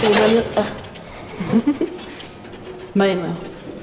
Va de nuevo.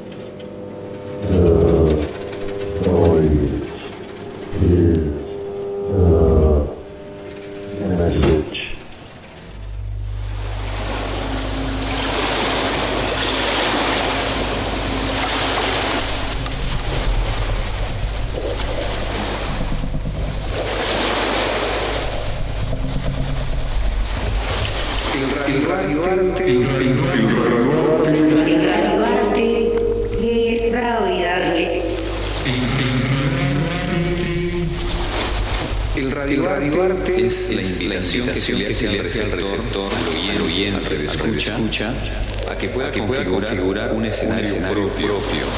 El radioarte es la invitación que se le hace al receptor, al oyente, al escucha, a que pueda configurar un escenario propio.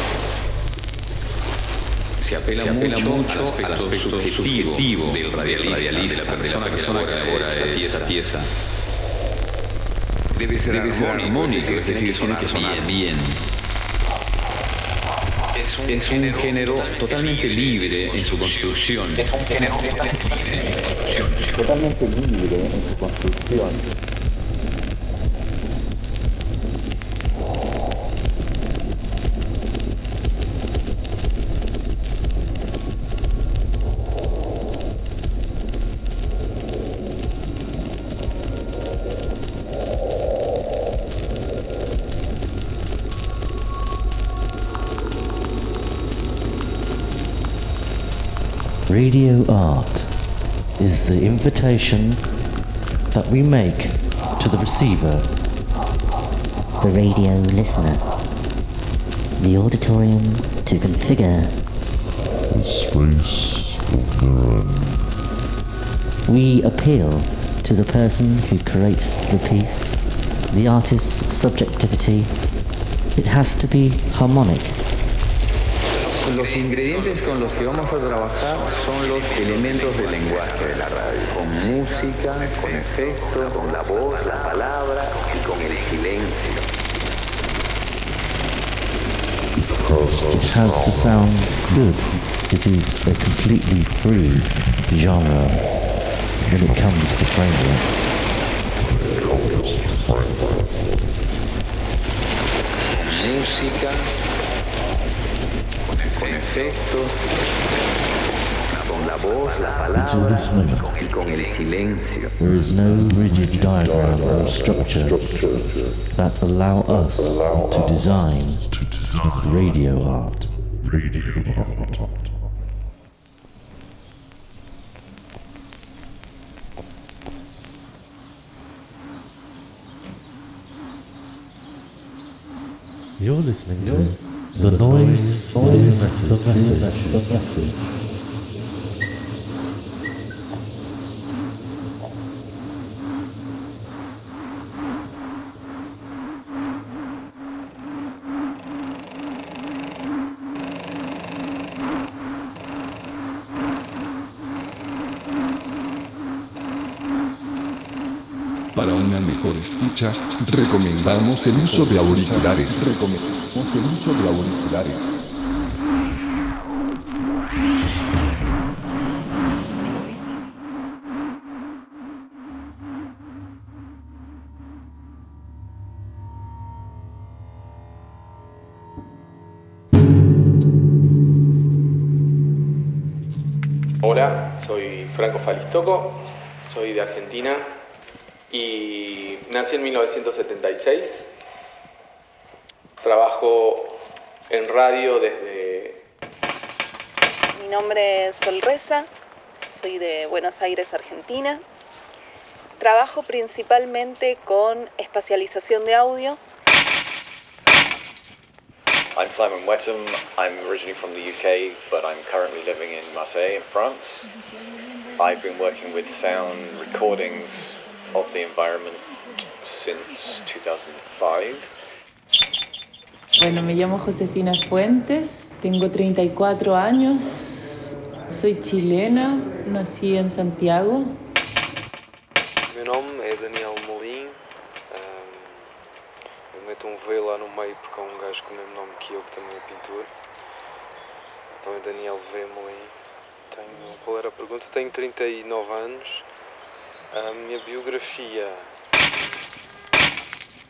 Se apela mucho al aspecto subjetivo del radialista, de la persona que elabora esta pieza. Debe ser armónico, es decir, tiene que sonar bien. Es un género totalmente libre en su construcción. Totalmente libre en su construcción. Radio art is the invitation that we make to the receiver, the radio listener, the auditorium to configure, the space of their own. We appeal to the person who creates the piece, the artist's subjectivity. It has to be harmonic. Los ingredientes con los que vamos a trabajar son los elementos del lenguaje de la radio, con música, con efectos, con la voz, la palabra y con el silencio. It has to sound good. It is a completely free genre when it comes to framework. Música, con efectos, con la voz, la palabra y con el silencio. There is no rigid diagram or structure that allow us to design radio art. You're listening to The Noise is the Message. Para una mejor escucha, recomendamos el uso de auriculares. Hola, soy Franco Falistoco, soy de Argentina y nací en 1976. Trabajo en radio desde... Mi nombre es Sol Reza, soy de Buenos Aires, Argentina. Trabajo principalmente con espacialización de audio. I'm Simon Wetham. I'm originally from the UK, but I'm currently living in Marseille, in France. I've been working with sound recordings of the environment since 2005. Bueno, me llamo Josefina Fuentes, tengo 34 años, soy chilena, nací en Santiago. Meu nome é Daniel Molim. Eu meto V lá no meio porque há gajo com o mesmo nome que eu que também é pintor. Então é Daniel V. Molim. Qual era a pergunta? Tenho 39 anos. A minha biografia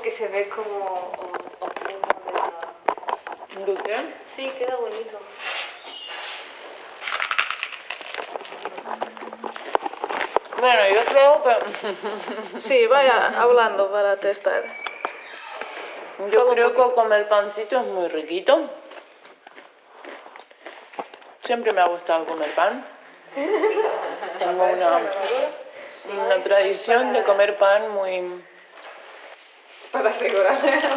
porque se ve como ¿De qué? Sí, queda bonito. Bueno, yo creo que... Sí, vaya hablando para testar. Yo creo que comer pancito es muy riquito. Siempre me ha gustado comer pan. Tengo una tradición de comer pan muy... Para asegurar.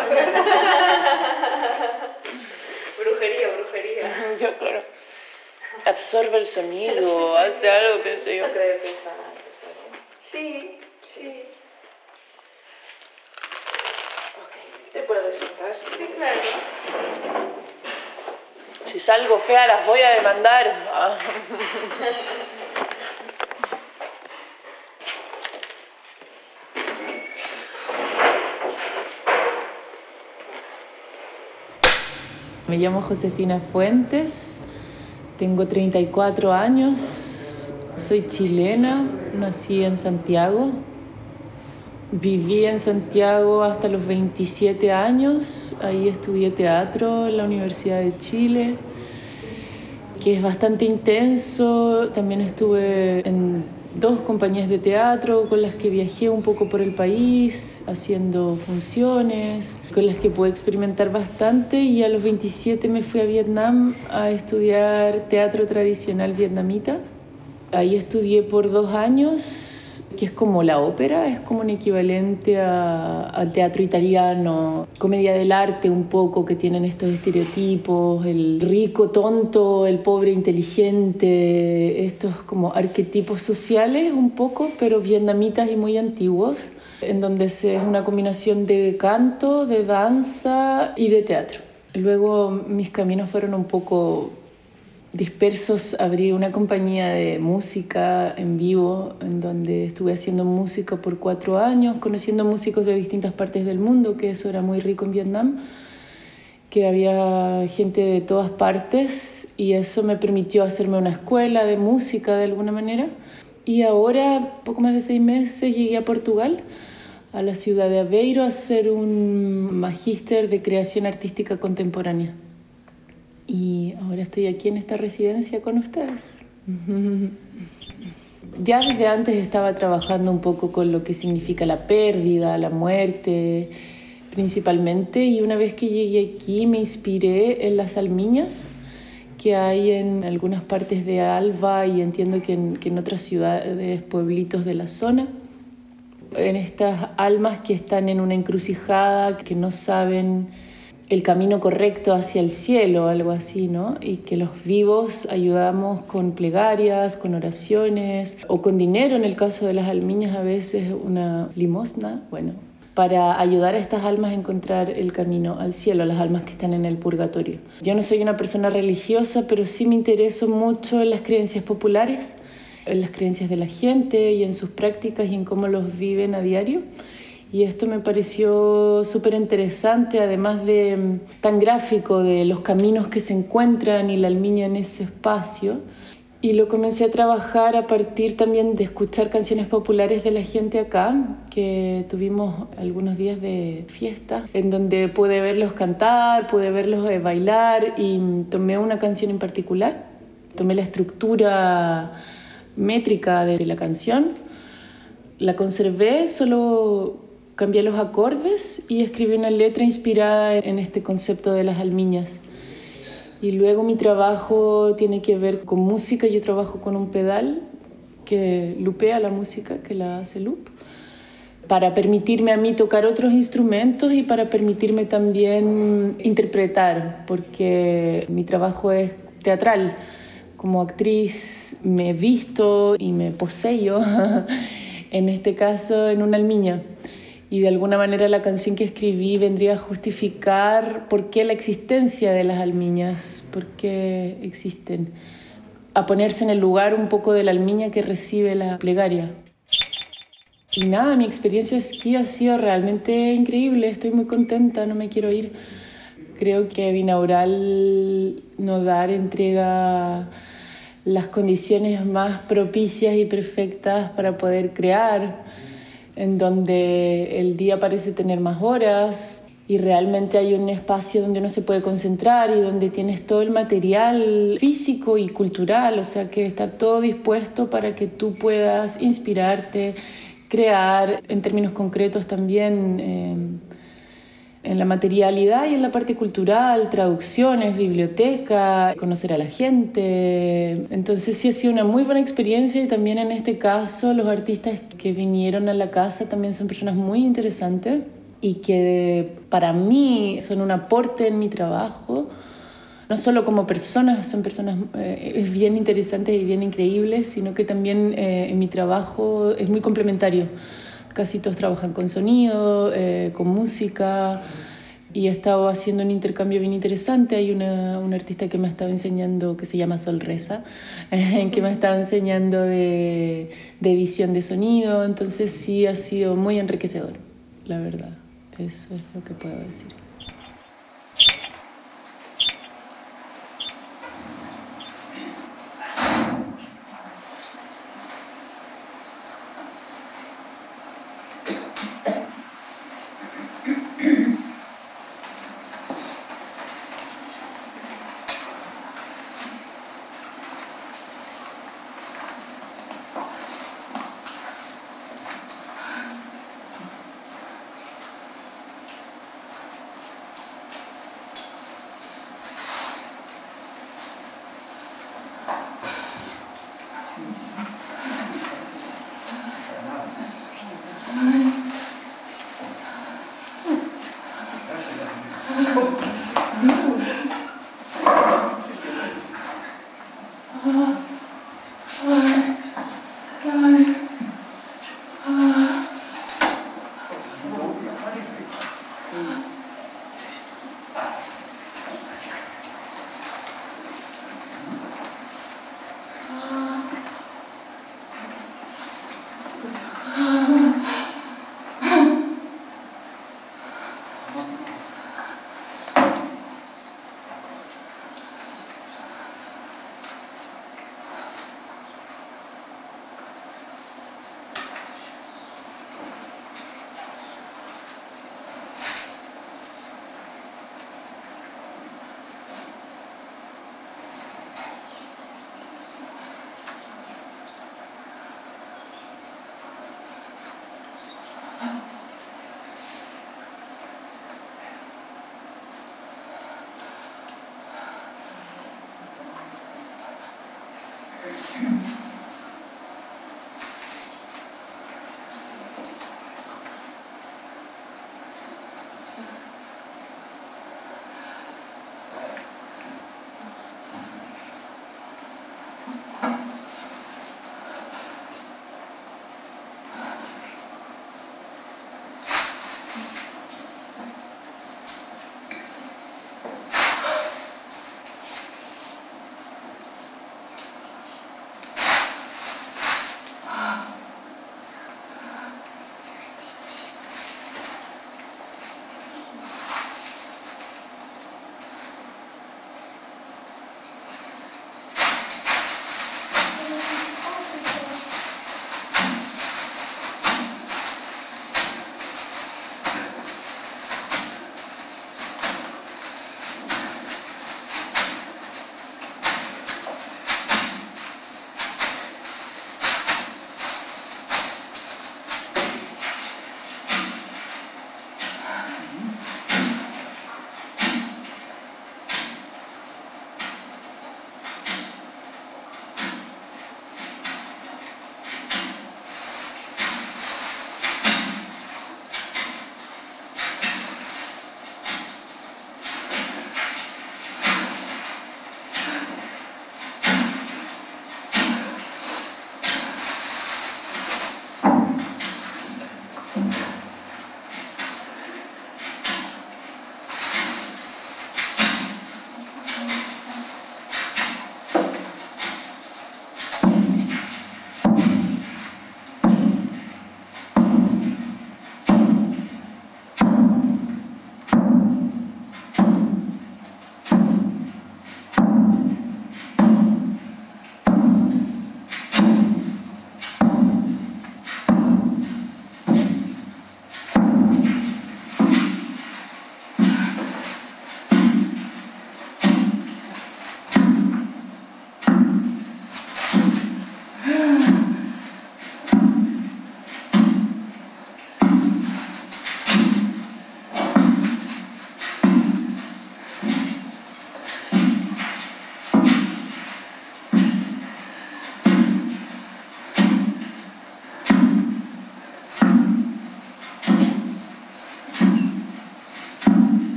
Brujería. Yo creo. Absorbe el sonido, hace algo, pienso yo. Creo que está bien. Sí. ¿Te puedes sentar? Sí, claro. Si salgo fea las voy a demandar. Me llamo Josefina Fuentes, tengo 34 años, soy chilena, nací en Santiago. Viví en Santiago hasta los 27 años, ahí estudié teatro en la Universidad de Chile, que es bastante intenso. También estuve en 2 compañías de teatro con las que viajé un poco por el país, haciendo funciones, con las que pude experimentar bastante, y a los 27 me fui a Vietnam a estudiar teatro tradicional vietnamita. Ahí estudié por 2 años, que es como la ópera, es como un equivalente al teatro italiano, comedia del arte un poco, que tienen estos estereotipos, el rico tonto, el pobre inteligente, estos como arquetipos sociales un poco, pero vietnamitas y muy antiguos, en donde es una combinación de canto, de danza y de teatro. Luego mis caminos fueron un poco dispersos. Abrí una compañía de música en vivo en donde estuve haciendo música por 4 años, conociendo músicos de distintas partes del mundo, que eso era muy rico en Vietnam, que había gente de todas partes, y eso me permitió hacerme una escuela de música de alguna manera. Y ahora, poco más de 6 meses, llegué a Portugal, a la ciudad de Aveiro, a hacer un magíster de creación artística contemporánea. Y ahora estoy aquí en esta residencia con ustedes. Ya desde antes estaba trabajando un poco con lo que significa la pérdida, la muerte, principalmente. Y una vez que llegué aquí me inspiré en las almiñas que hay en algunas partes de Alba, y entiendo que en otras ciudades, pueblitos de la zona. En estas almas que están en una encrucijada, que no saben el camino correcto hacia el cielo, algo así, ¿no? Y que los vivos ayudamos con plegarias, con oraciones o con dinero, en el caso de las almiñas a veces una limosna, para ayudar a estas almas a encontrar el camino al cielo, a las almas que están en el purgatorio. Yo no soy una persona religiosa, pero sí me intereso mucho en las creencias populares, en las creencias de la gente y en sus prácticas y en cómo los viven a diario. Y esto me pareció súper interesante, además de tan gráfico, de los caminos que se encuentran y la almiña en ese espacio. Y lo comencé a trabajar a partir también de escuchar canciones populares de la gente acá, que tuvimos algunos días de fiesta, en donde pude verlos cantar, pude verlos bailar, y tomé una canción en particular. Tomé la estructura métrica de la canción, la conservé, solo cambié los acordes y escribí una letra inspirada en este concepto de las almiñas. Y luego mi trabajo tiene que ver con música. Yo trabajo con un pedal que lupea la música, que la hace loop, para permitirme a mí tocar otros instrumentos y para permitirme también interpretar, porque mi trabajo es teatral. Como actriz me visto y me poseyo, en este caso en una almiña. Y de alguna manera la canción que escribí vendría a justificar por qué la existencia de las almiñas, por qué existen, a ponerse en el lugar un poco de la almiña que recibe la plegaria. Y nada, mi experiencia aquí ha sido realmente increíble, estoy muy contenta, no me quiero ir. Creo que Binaural Nodar entrega las condiciones más propicias y perfectas para poder crear. en donde el día parece tener más horas y realmente hay un espacio donde uno se puede concentrar y donde tienes todo el material físico y cultural, o sea que está todo dispuesto para que tú puedas inspirarte, crear en términos concretos también en la materialidad y en la parte cultural, traducciones, biblioteca, conocer a la gente. Entonces sí ha sido una muy buena experiencia y también en este caso los artistas que vinieron a la casa también son personas muy interesantes y que para mí son un aporte en mi trabajo. No solo como personas, son personas bien interesantes y bien increíbles, sino que también en mi trabajo es muy complementario. Casi todos trabajan con sonido, con música, y he estado haciendo un intercambio bien interesante. Hay una artista que me ha estado enseñando, que se llama Sol Reza, que me ha estado enseñando de edición de sonido. Entonces sí ha sido muy enriquecedor, la verdad. Eso es lo que puedo decir.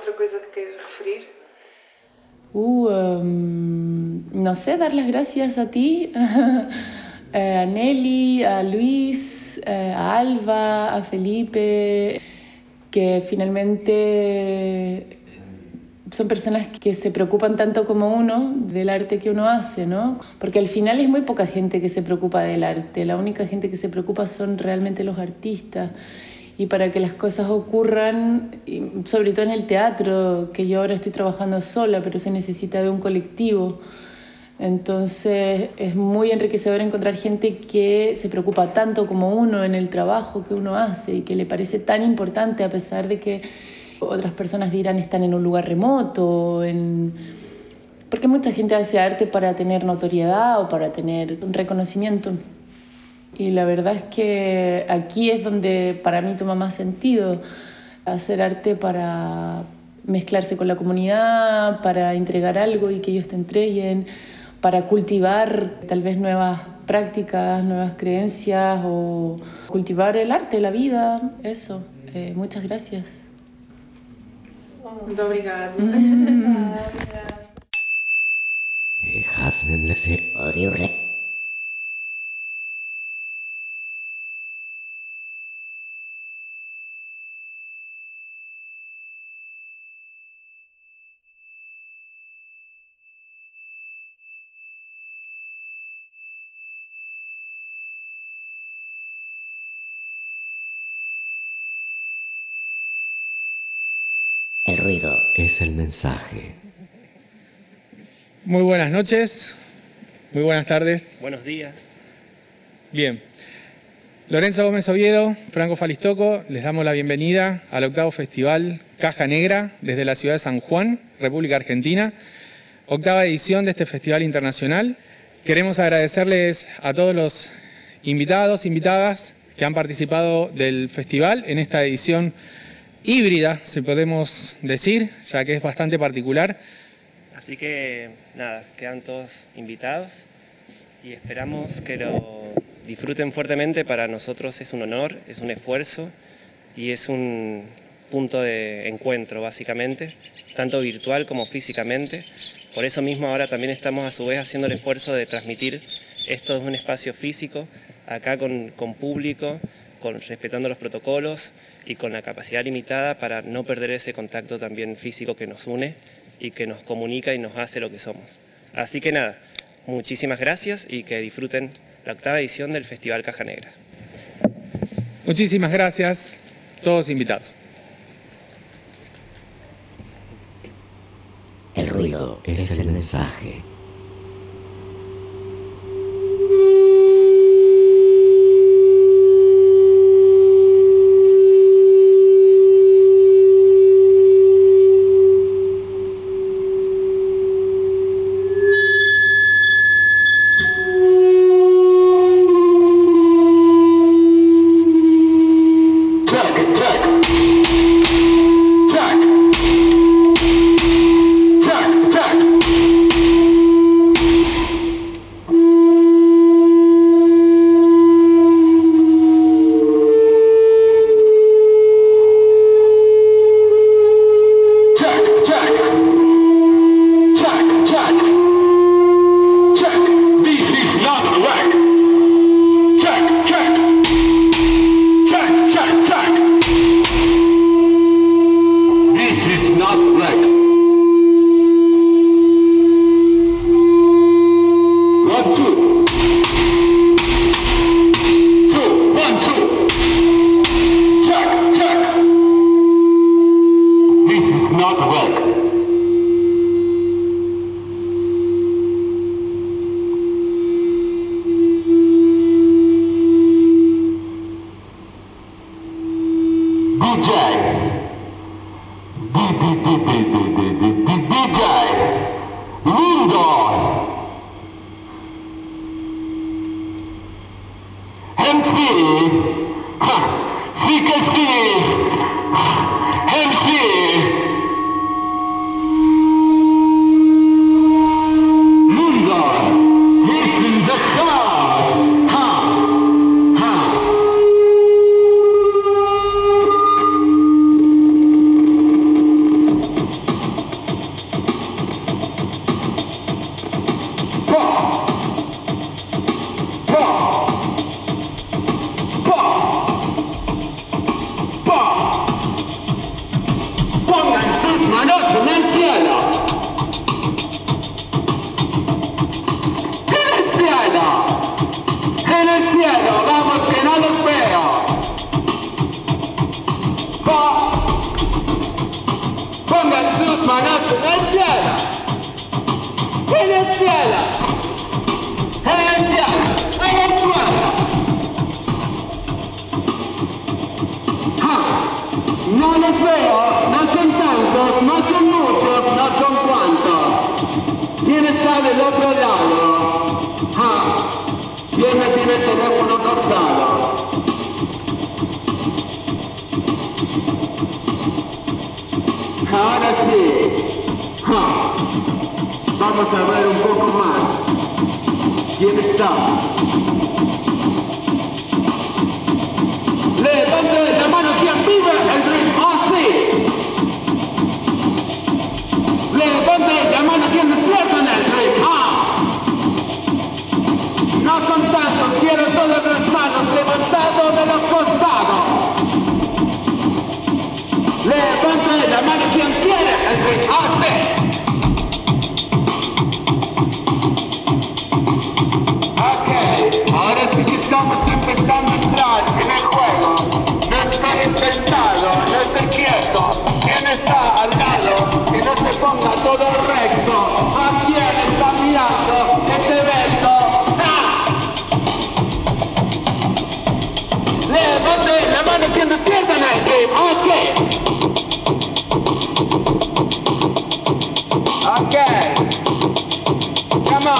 otra cosa que quieres referir? No sé, dar las gracias a ti, a Nelly, a Luis, a Alba, a Felipe, que finalmente son personas que se preocupan tanto como uno del arte que uno hace, ¿no? Porque al final es muy poca gente que se preocupa del arte, la única gente que se preocupa son realmente los artistas. Y para que las cosas ocurran, sobre todo en el teatro, que yo ahora estoy trabajando sola, pero se necesita de un colectivo. Entonces es muy enriquecedor encontrar gente que se preocupa tanto como uno en el trabajo que uno hace y que le parece tan importante, a pesar de que otras personas dirán están en un lugar remoto, porque mucha gente hace arte para tener notoriedad o para tener un reconocimiento. Y la verdad es que aquí es donde para mí toma más sentido hacer arte, para mezclarse con la comunidad, para entregar algo y que ellos te entreguen, para cultivar tal vez nuevas prácticas, nuevas creencias o cultivar el arte, la vida, eso. Muchas gracias. Muito obrigada. Horrible. El ruido es el mensaje. Muy buenas noches, muy buenas tardes. Buenos días. Bien. Lorenzo Gómez Oviedo, Franco Falistoco, les damos la bienvenida al 8º Festival Caja Negra desde la ciudad de San Juan, República Argentina. 8ª edición de este festival internacional. Queremos agradecerles a todos los invitados, invitadas que han participado del festival en esta edición híbrida, si podemos decir, ya que es bastante particular. Así que nada, quedan todos invitados y esperamos que lo disfruten fuertemente. Para nosotros es un honor, es un esfuerzo y es un punto de encuentro básicamente, tanto virtual como físicamente. Por eso mismo ahora también estamos a su vez haciendo el esfuerzo de transmitir esto en un espacio físico, acá con público, respetando los protocolos y con la capacidad limitada para no perder ese contacto también físico que nos une y que nos comunica y nos hace lo que somos. Así que nada, muchísimas gracias y que disfruten la 8ª edición del Festival Caja Negra. Muchísimas gracias, todos invitados. El ruido es el mensaje. manos en el cielo. En el cielo. En el cielo. En el cielo. No los veo, no son tantos, no son muchos, no son cuantos. ¿Quién está del otro lado? ¿Quién me tiene el teléfono cortado? Ahora sí. Vamos a ver un poco más. ¿Quién está? Levante la mano quien vive el ritmo. ¡Sí! Levante la mano quien despierta en el ritmo. No son tantos, quiero todas las manos levantadas de los costados. Levante la mano quien quiere el ritmo. ¡Sí! Ok, ahora sí que estamos empezando a entrar en el juego. No estoy sentado, no estoy quieto. ¿Quién está al lado? Que no se ponga todo recto. ¿A quién está mirando este evento? Levante la mano quien despierta en el game. Ok. Ok. Come on.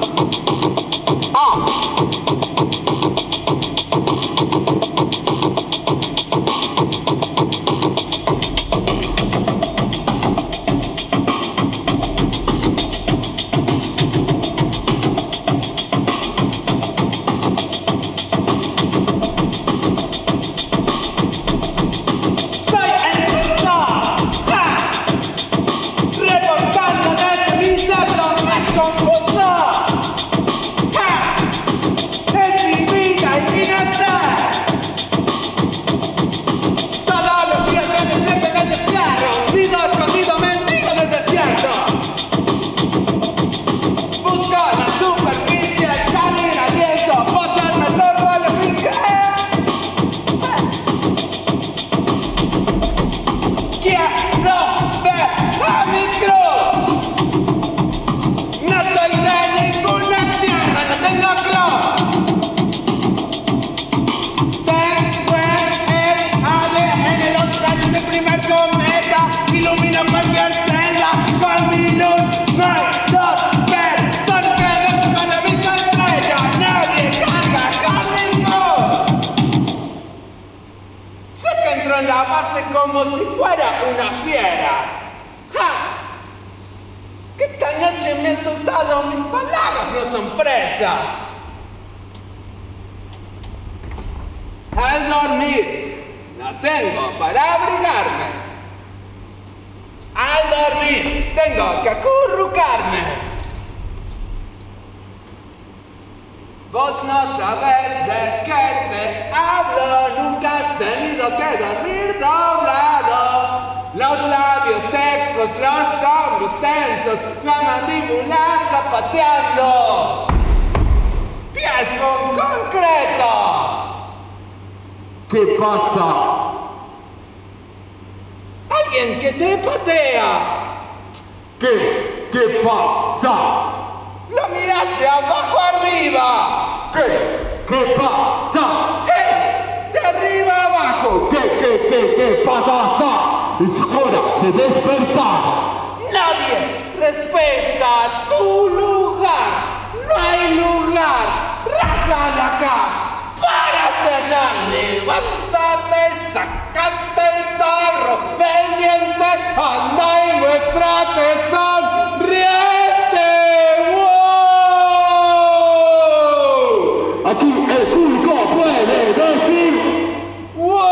Como si fuera una fiera. ¡Ja! Que esta noche me he soltado, mis palabras no son presas. Al dormir, no tengo para abrigarme. Al dormir, tengo que acurrucarme. Vos no sabés de qué te hablo, nunca has tenido que dormir doblado. Los labios secos, los hombros tensos, la mandíbula zapateando. ¡Piel con concreto! ¿Qué pasa? Alguien que te patea. ¿Qué pasa? ¡Lo miras de abajo arriba! ¿Qué pasa? ¡Hey! ¡De arriba abajo! ¿Qué pasa? Es hora de despertar. Nadie respeta tu lugar. No hay lugar. ¡Raja de acá! ¡Párate ya! ¡Levántate! ¡Sácate el zorro del diente! ¡Anda y muéstrate sonriente! Aquí el público puede decir ¡wow!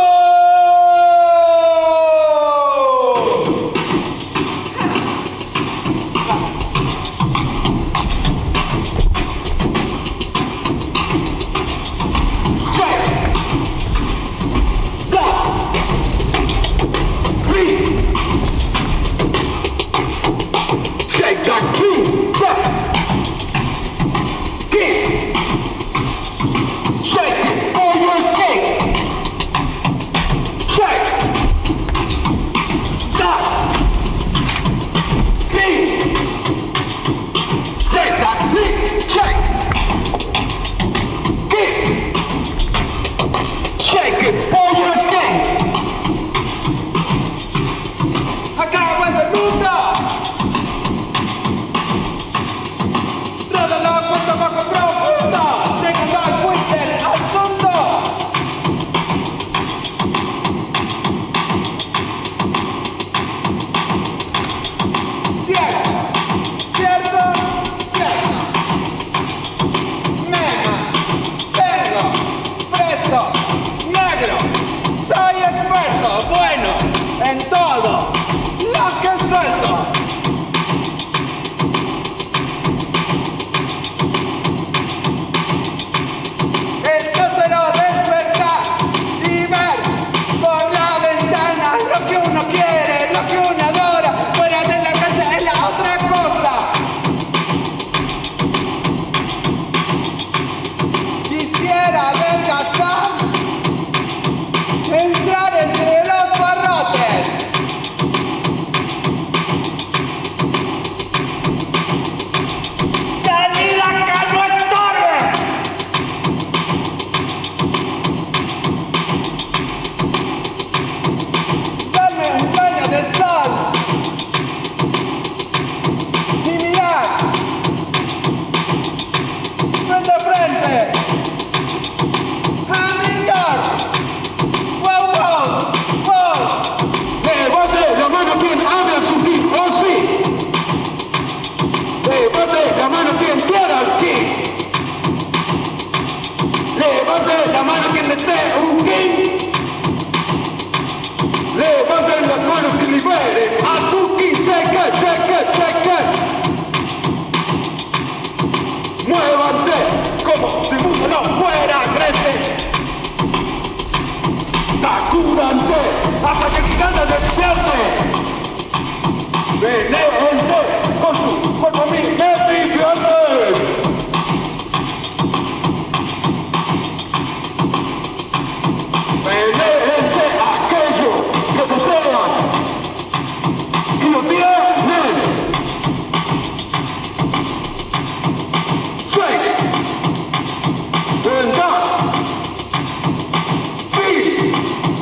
profundas. Nada la cuesta abajo profunda, llegando al quid del asunto. Cierto, cierto, cierto. Mema, tengo, presto, negro. Soy experto, bueno, en todo lo que suelto. Es espero despertar y ver por la ventana lo que uno quiere, lo que uno adora. Fuera de la cancha en la otra costa. Quisiera adelgazar, entrar entre los barrotes. Salida acá, no estorbes. Dame un baño de sol y mirar frente a frente a New York. Wow, wow, wow. Levante la mano quien habla su king, oh sí. Levante la mano quien quiera al king. Levante la mano quien desee un king. Levanten las manos y liberen a su king. Check it, check it, check it. Muévanse como si el mundo no fuera crece. Sacúdanse hasta que el gigante despierte. Venéense con su cuerpo a mí me divierte. Venéense aquello que desean y lo tienen. Shake and up. Beat.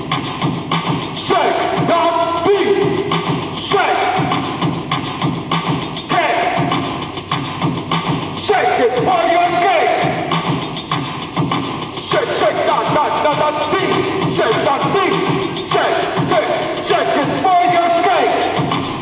Shake that beat. Shake. Cake. Shake it for your cake. Shake, shake that beat. Shake that beat. Shake it for your cake.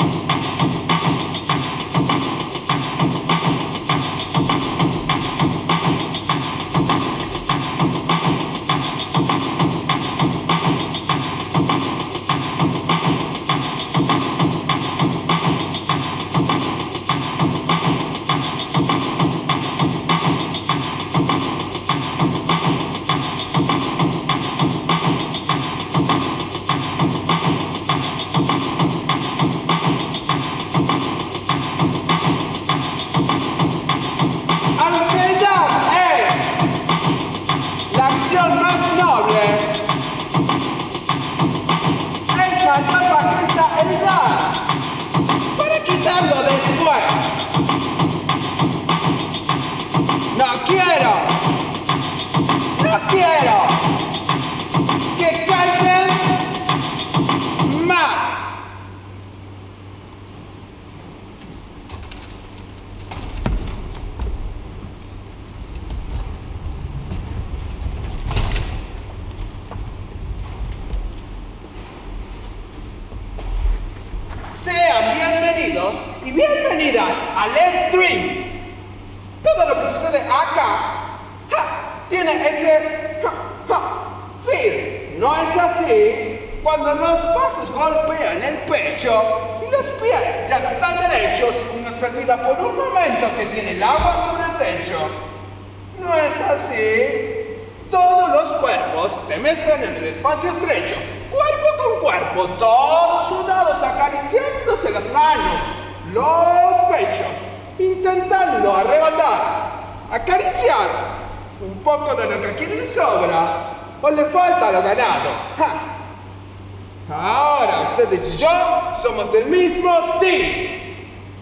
Y bienvenidas al stream. Todo lo que sucede acá tiene ese feel. No es así cuando los patos golpean el pecho y los pies ya no están derechos y nos olvida por un momento que tiene el agua sobre el techo. No es así. Todos los cuerpos se mezclan en el espacio estrecho, cuerpo con cuerpo, todos sudados, acariciándose las manos, los pechos, intentando arrebatar, acariciar un poco de lo que aquí le sobra o le falta a lo ganado. Ahora ustedes y yo somos del mismo team.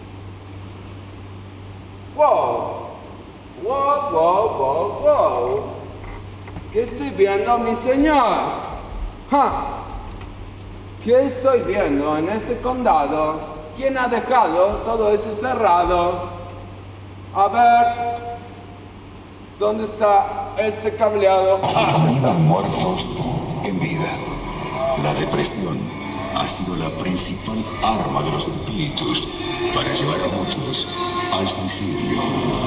Wow, wow, wow, wow, wow. ¿Qué estoy viendo, mi señor? ¿Qué estoy viendo en este condado? ¿quién ha dejado todo esto cerrado? A ver, ¿dónde está este cableado? Vivan muertos en vida. La depresión ha sido la principal arma de los espíritus para llevar a muchos al suicidio.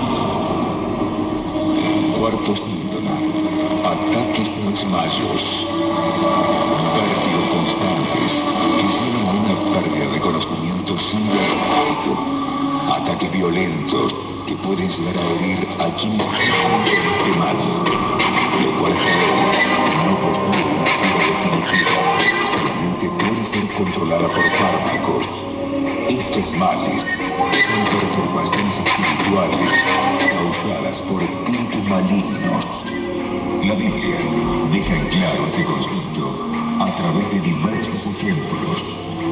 Cuarto síntoma: ataques y desmayos. Vértigos constantes que llevan a una pérdida de conocimiento psicológico. Ataques violentos que pueden llegar a herir a quienes sufren este mal, lo cual hasta hoy no posee una cura definitiva, solamente puede ser controlada por fármacos. Estos males son perturbaciones espirituales causadas por espíritus malignos. La Biblia deja en claro este concepto a través de diversos ejemplos.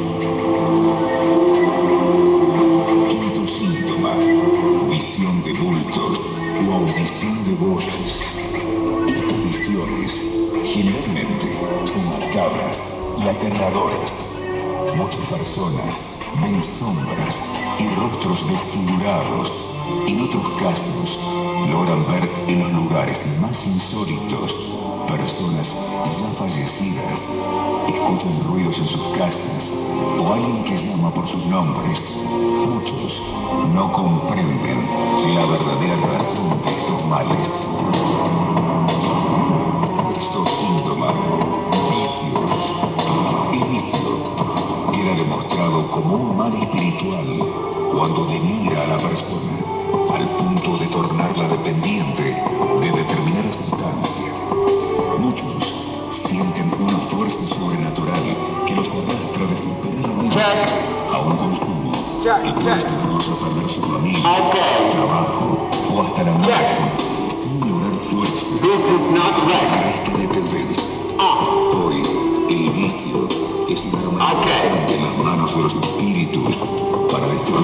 Quinto síntoma: visión de bultos o audición de voces. Estas visiones generalmente son macabras y aterradoras. Muchas personas ven sombras y rostros desfigurados. En otros casos, logran ver en los lugares más insólitos personas ya fallecidas, escuchan ruidos en sus casas o alguien que llama por sus nombres. Muchos no comprenden la verdadera razón de estos males. Sexto síntoma: vicios. El vicio queda demostrado como un mal espiritual cuando denigra a la persona al punto de tornarla dependiente de determinada sustancia. Muchos sienten una fuerza sobrenatural que los arrastra desesperadamente a un consumo que puede llevarlos a perder su familia, trabajo o hasta la muerte sin lograr fuerza para esta dependencia. Hoy, el vicio es una arma en las manos de los espíritus para destruir.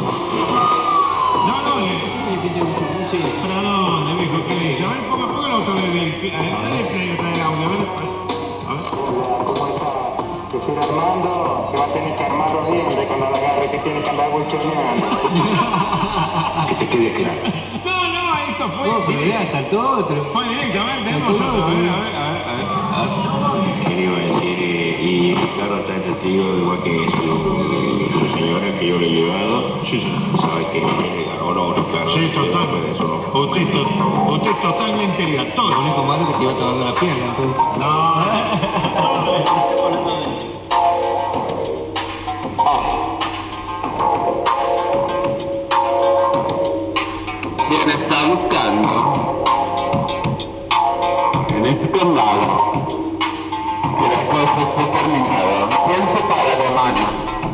Sí, ¿para dónde, viejo? ¿Qué dice? A ver, ponga el otro de dale play otra del audio, a ver. ¿Cómo está? Que si Armando se va a tener que armar los dientes con la agarre que tiene que andar bochoneando. Que te quede claro. No, esto fue... No, pero ya saltó, fue directamente, tenemos otro. A ver. ¿Qué le iba a decir? Y Ricardo está testigo, igual que su señora que yo le he llevado. Sí, señor. ¿Sabe que le ganó no, Ricardo? Sí, totalmente. Usted es totalmente aleatorio. Lo único malo es que te iba a tocar la pierna, entonces. ¿Quién está buscando? En este condado. Que la cosa esté terminada. ¿Quién se para de manos?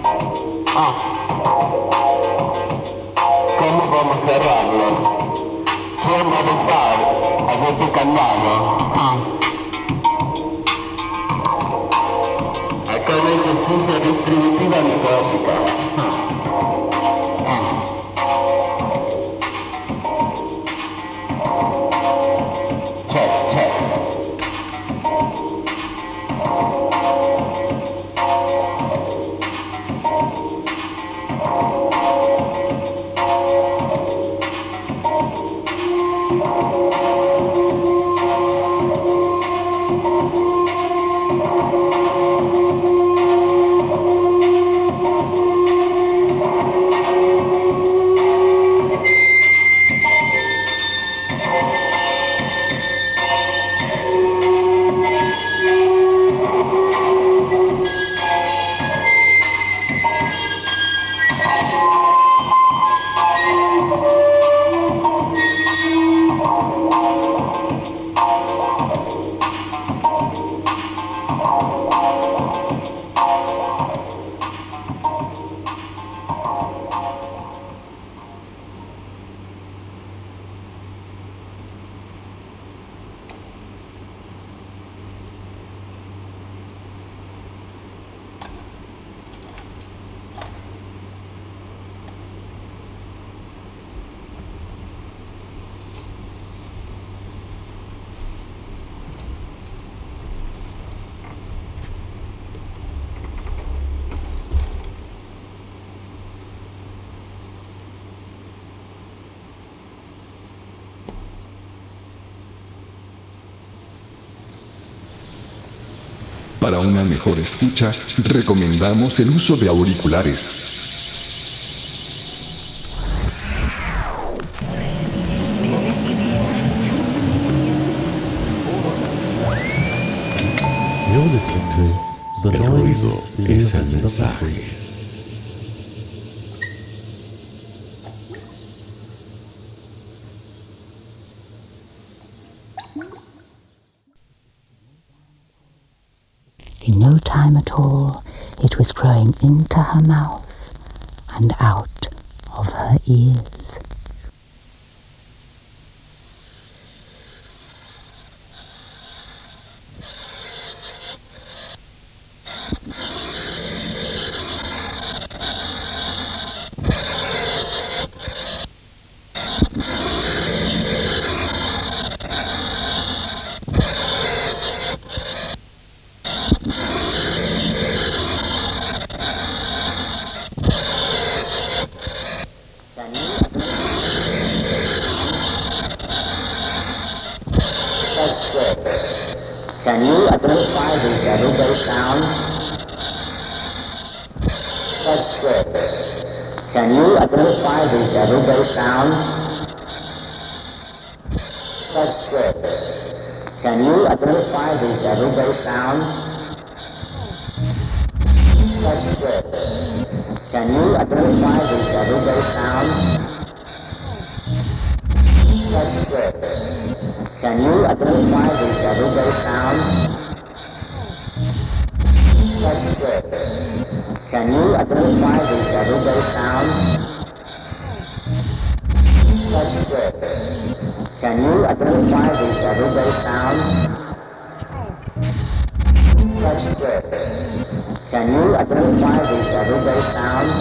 ¿Cómo vamos a cerrarlo? ¿Quién va a dejar a este candado? Acá no hay justicia distributiva ni caótica. Para una mejor escucha, recomendamos el uso de auriculares. You're listening to The El Noise ruido es el mensaje. In no time at all, it was growing into her mouth and out of her ears. Can you identify these everyday sounds? That's good. Can you identify these everyday sounds? That's good. Can you identify these everyday sounds? That's good. Can you identify these everyday sounds? That's good. Can you identify these everyday sounds? That's good. Can you identify these everyday sounds? That's good. Can you identify these everyday sounds? That's good. Can you identify these everyday sounds?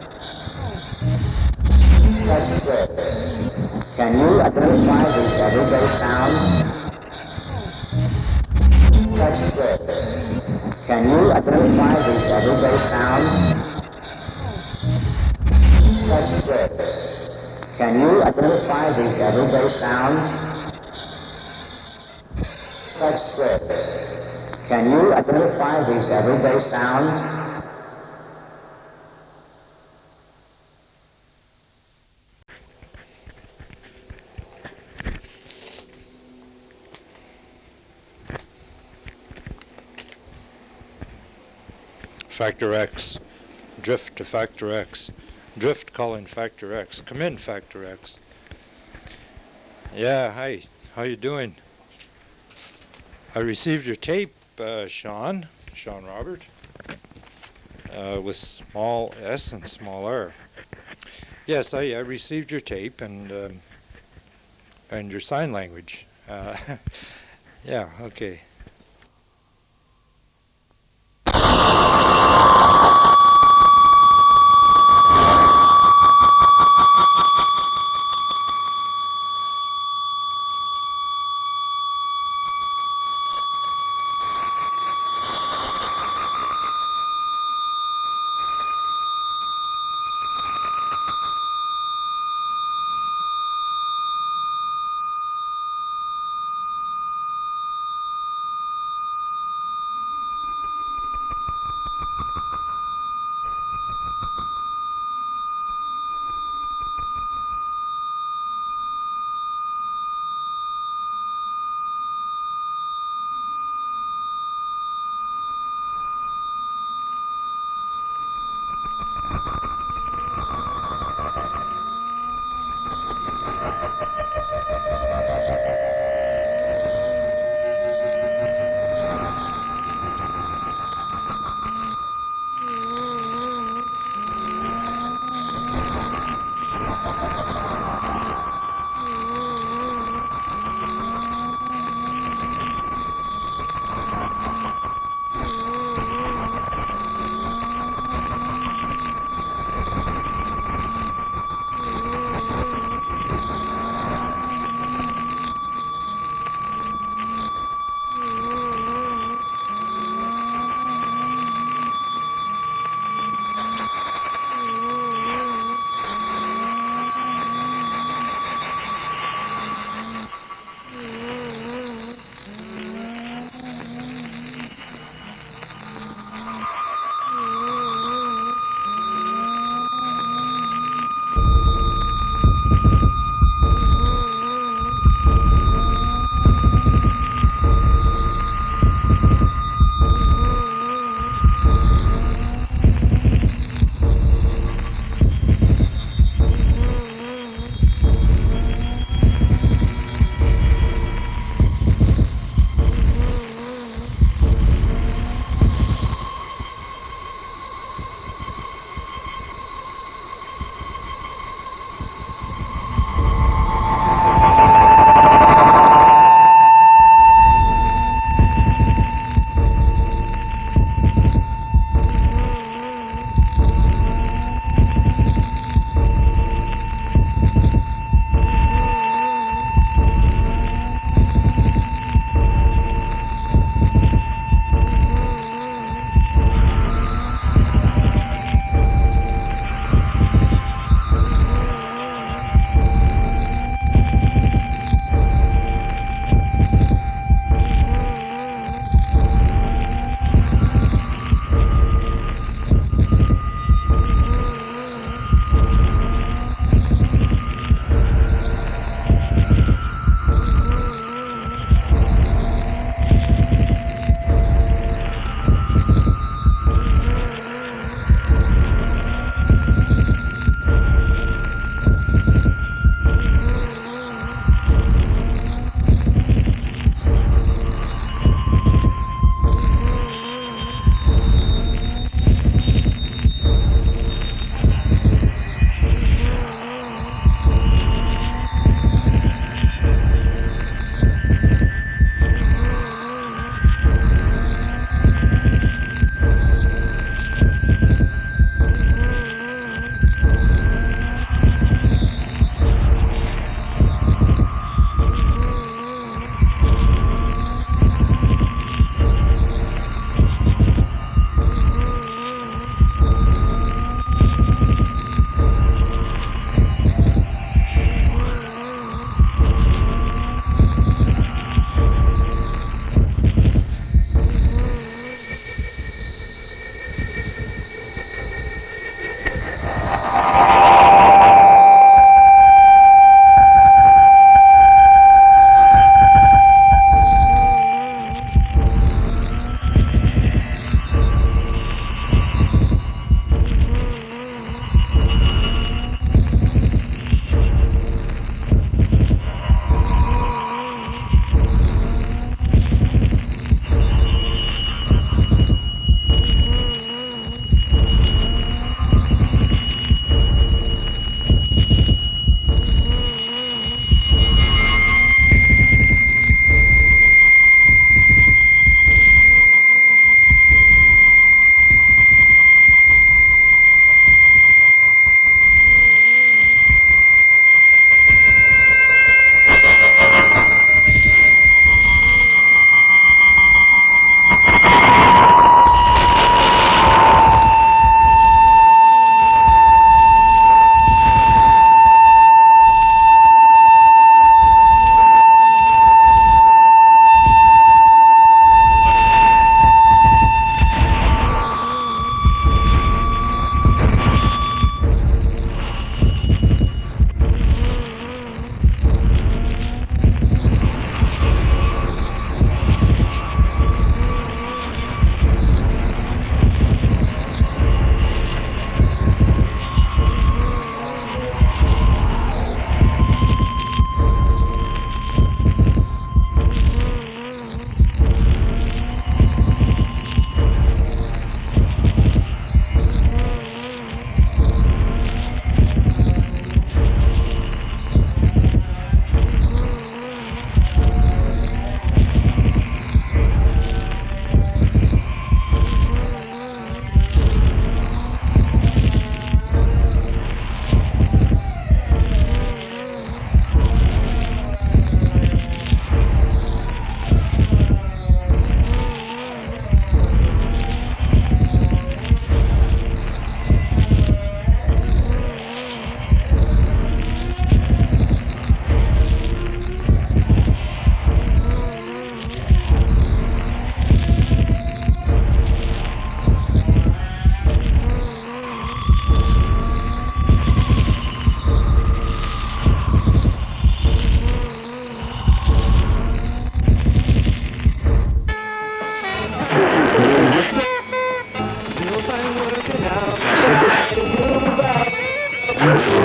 That's good. Can you identify these everyday sounds? That's good. Can you identify these everyday sounds? That's good. Can you identify these everyday sounds? That's good. Can you identify these everyday sounds? Factor X. Drift to Factor X. Drift calling Factor X. Come in, Factor X. Yeah, hi. How you doing? I received your tape, Sean Robert, with small s and small r. Yes, I received your tape and your sign language. Yeah, okay.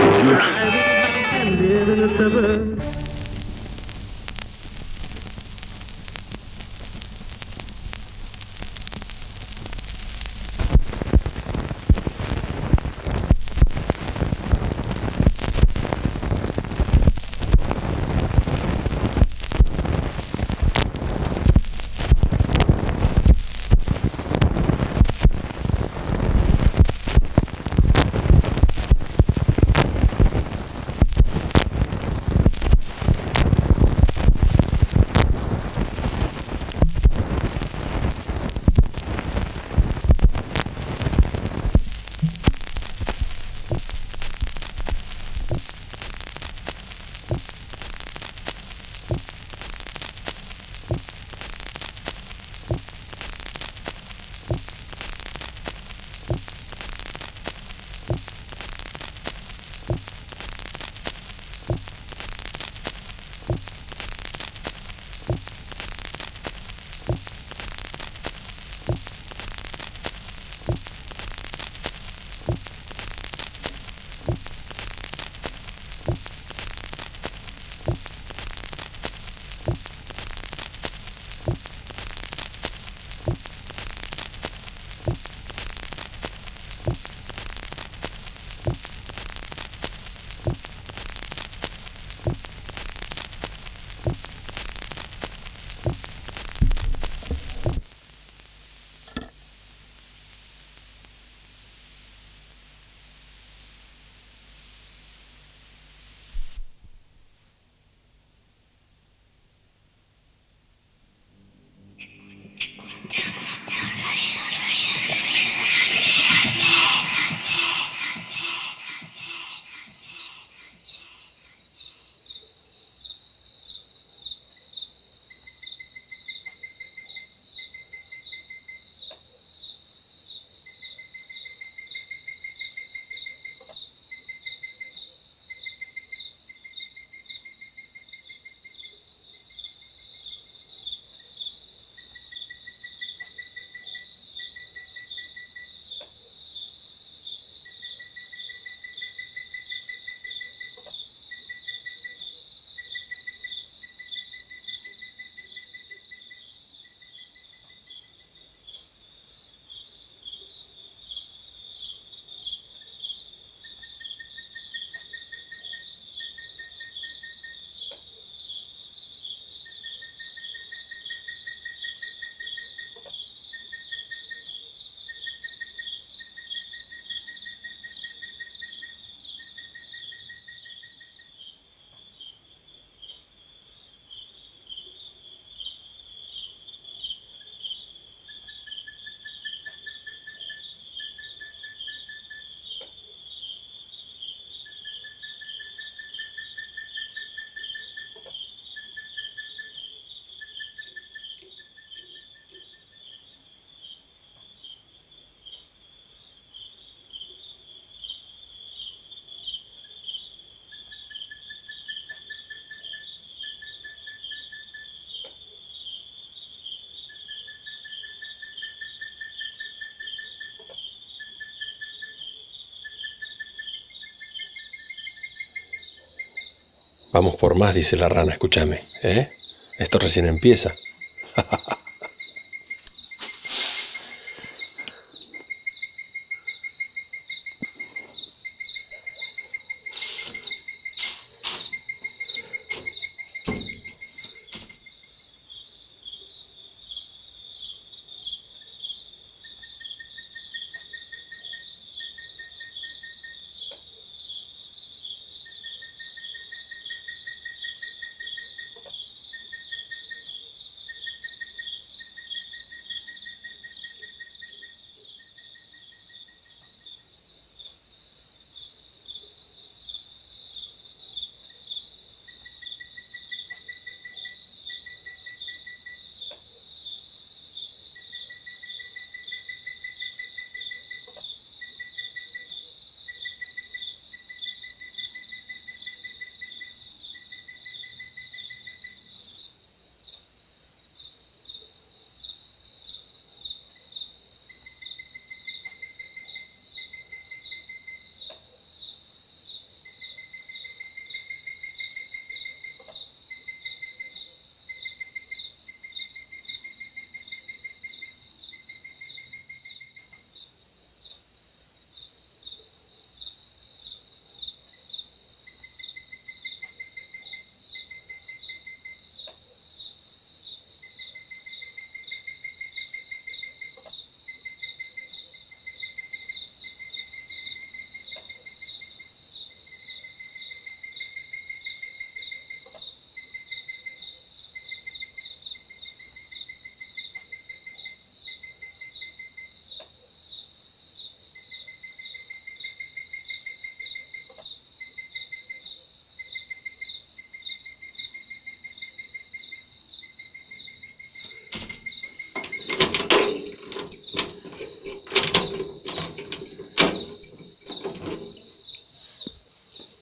Vamos por más, dice la rana, escúchame, ¿eh? Esto recién empieza.